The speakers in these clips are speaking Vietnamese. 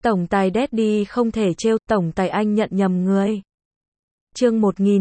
Tổng tài Daddy không thể trêu, tổng tài anh nhận nhầm người. Chương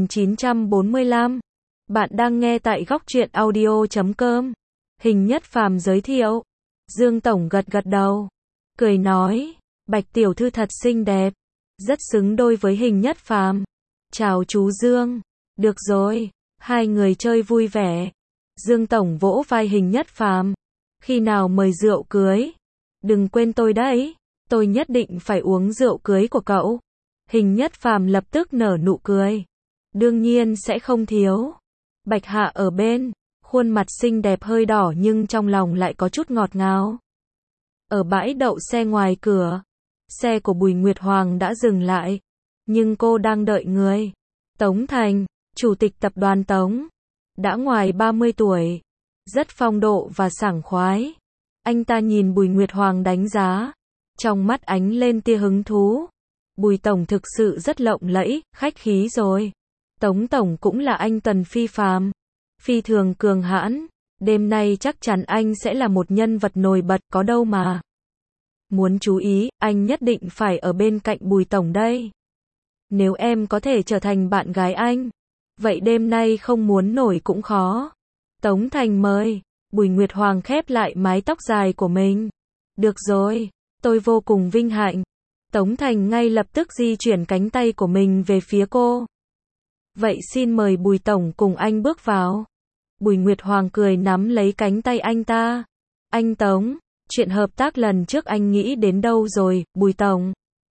1945. Bạn đang nghe tại góc truyện audio.com. Hình Nhất Phàm giới thiệu. Dương tổng gật gật đầu, cười nói, Bạch tiểu thư thật xinh đẹp, rất xứng đôi với Hình Nhất Phàm. Chào chú Dương. Được rồi, hai người chơi vui vẻ. Dương tổng vỗ vai Hình Nhất Phàm. Khi nào mời rượu cưới? Đừng quên tôi đấy, tôi nhất định phải uống rượu cưới của cậu. Hình Nhất Phàm lập tức nở nụ cười. Đương nhiên sẽ không thiếu. Bạch Hạ ở bên, khuôn mặt xinh đẹp hơi đỏ nhưng trong lòng lại có chút ngọt ngào. Ở bãi đậu xe ngoài cửa, xe của Bùi Nguyệt Hoàng đã dừng lại, nhưng cô đang đợi người. Tống Thành, chủ tịch tập đoàn Tống, đã ngoài 30 tuổi, rất phong độ và sảng khoái. Anh ta nhìn Bùi Nguyệt Hoàng đánh giá, trong mắt ánh lên tia hứng thú. Bùi tổng thực sự rất lộng lẫy, khách khí rồi. Tống tổng cũng là anh tần phi phàm, phi thường cường hãn, đêm nay chắc chắn anh sẽ là một nhân vật nổi bật có đâu mà. Muốn chú ý, anh nhất định phải ở bên cạnh Bùi tổng đây. Nếu em có thể trở thành bạn gái anh, vậy đêm nay không muốn nổi cũng khó. Tống Thành mời. Bùi Nguyệt Hoàng khép lại mái tóc dài của mình. Được rồi, tôi vô cùng vinh hạnh. Tống Thành ngay lập tức di chuyển cánh tay của mình về phía cô. Vậy xin mời Bùi tổng cùng anh bước vào. Bùi Nguyệt Hoàng cười nắm lấy cánh tay anh ta. Anh Tống, chuyện hợp tác lần trước anh nghĩ đến đâu rồi, Bùi tổng?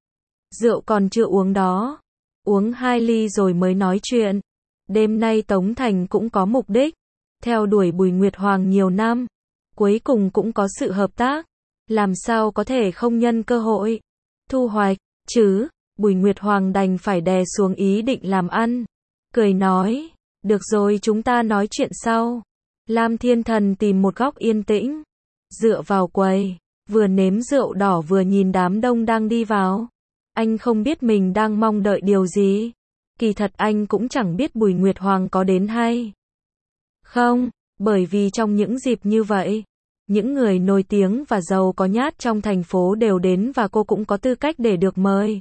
Rượu còn chưa uống đó. Uống 2 ly rồi mới nói chuyện. Đêm nay Tống Thành cũng có mục đích. Theo đuổi Bùi Nguyệt Hoàng nhiều năm, cuối cùng cũng có sự hợp tác. Làm sao có thể không nhân cơ hội thu hoạch chứ? Bùi Nguyệt Hoàng đành phải đè xuống ý định làm ăn. Cười nói, được rồi chúng ta nói chuyện sau. Lam Thiên Thần tìm một góc yên tĩnh, dựa vào quầy, vừa nếm rượu đỏ vừa nhìn đám đông đang đi vào. Anh không biết mình đang mong đợi điều gì. Kỳ thật anh cũng chẳng biết Bùi Nguyệt Hoàng có đến hay không, bởi vì trong những dịp như vậy, những người nổi tiếng và giàu có nhát trong thành phố đều đến và cô cũng có tư cách để được mời.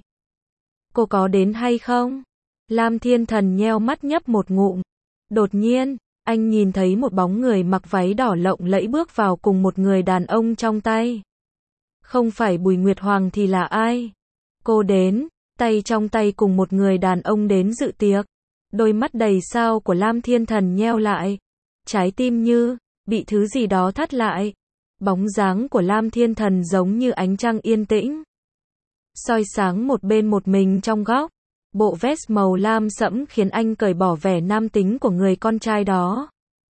Cô có đến hay không? Lam Thiên Thần nheo mắt nhấp một ngụm. Đột nhiên, anh nhìn thấy một bóng người mặc váy đỏ lộng lẫy bước vào cùng một người đàn ông trong tay. Không phải Bùi Nguyệt Hoàng thì là ai? Cô đến, tay trong tay cùng một người đàn ông đến dự tiệc. Đôi mắt đầy sao của Lam Thiên Thần nheo lại. Trái tim như bị thứ gì đó thắt lại. Bóng dáng của Lam Thiên Thần giống như ánh trăng yên tĩnh, soi sáng một bên một mình trong góc. Bộ vest màu lam sẫm khiến anh cởi bỏ vẻ nam tính của người con trai đó,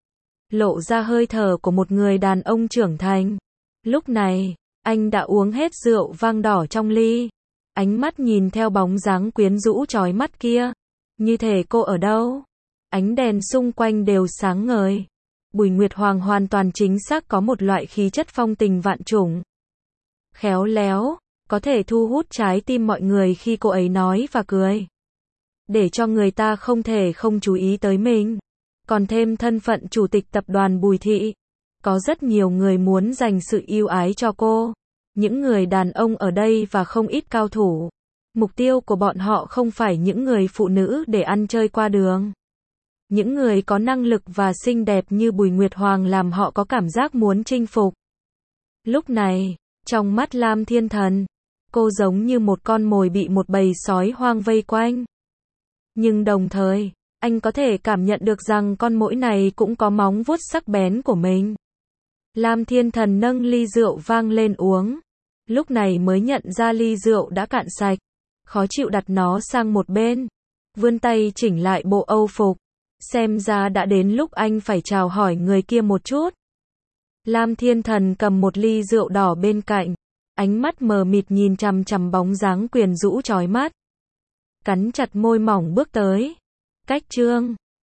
lộ ra hơi thở của một người đàn ông trưởng thành. Lúc này, anh đã uống hết rượu vang đỏ trong ly. Ánh mắt nhìn theo bóng dáng quyến rũ chói mắt kia, như thể cô ở đâu, ánh đèn xung quanh đều sáng ngời. Bùi Nguyệt Hoàng hoàn toàn chính xác có một loại khí chất phong tình vạn trùng, khéo léo, có thể thu hút trái tim mọi người khi cô ấy nói và cười, để cho người ta không thể không chú ý tới mình. Còn thêm thân phận chủ tịch tập đoàn Bùi Thị, có rất nhiều người muốn dành sự yêu ái cho cô. Những người đàn ông ở đây và không ít cao thủ. Mục tiêu của bọn họ không phải những người phụ nữ để ăn chơi qua đường. Những người có năng lực và xinh đẹp như Bùi Nguyệt Hoàng làm họ có cảm giác muốn chinh phục. Lúc này, trong mắt Lam Thiên Thần, cô giống như một con mồi bị một bầy sói hoang vây quanh. Nhưng đồng thời, anh có thể cảm nhận được rằng con muỗi này cũng có móng vuốt sắc bén của mình. Lam Thiên Thần nâng ly rượu vang lên uống. Lúc này mới nhận ra ly rượu đã cạn sạch. Khó chịu đặt nó sang một bên. Vươn tay chỉnh lại bộ âu phục. Xem ra đã đến lúc anh phải chào hỏi người kia một chút. Lam Thiên Thần cầm một ly rượu đỏ bên cạnh. Ánh mắt mờ mịt nhìn chằm chằm bóng dáng quyến rũ chói mắt. Cắn chặt môi mỏng bước tới. Cách chương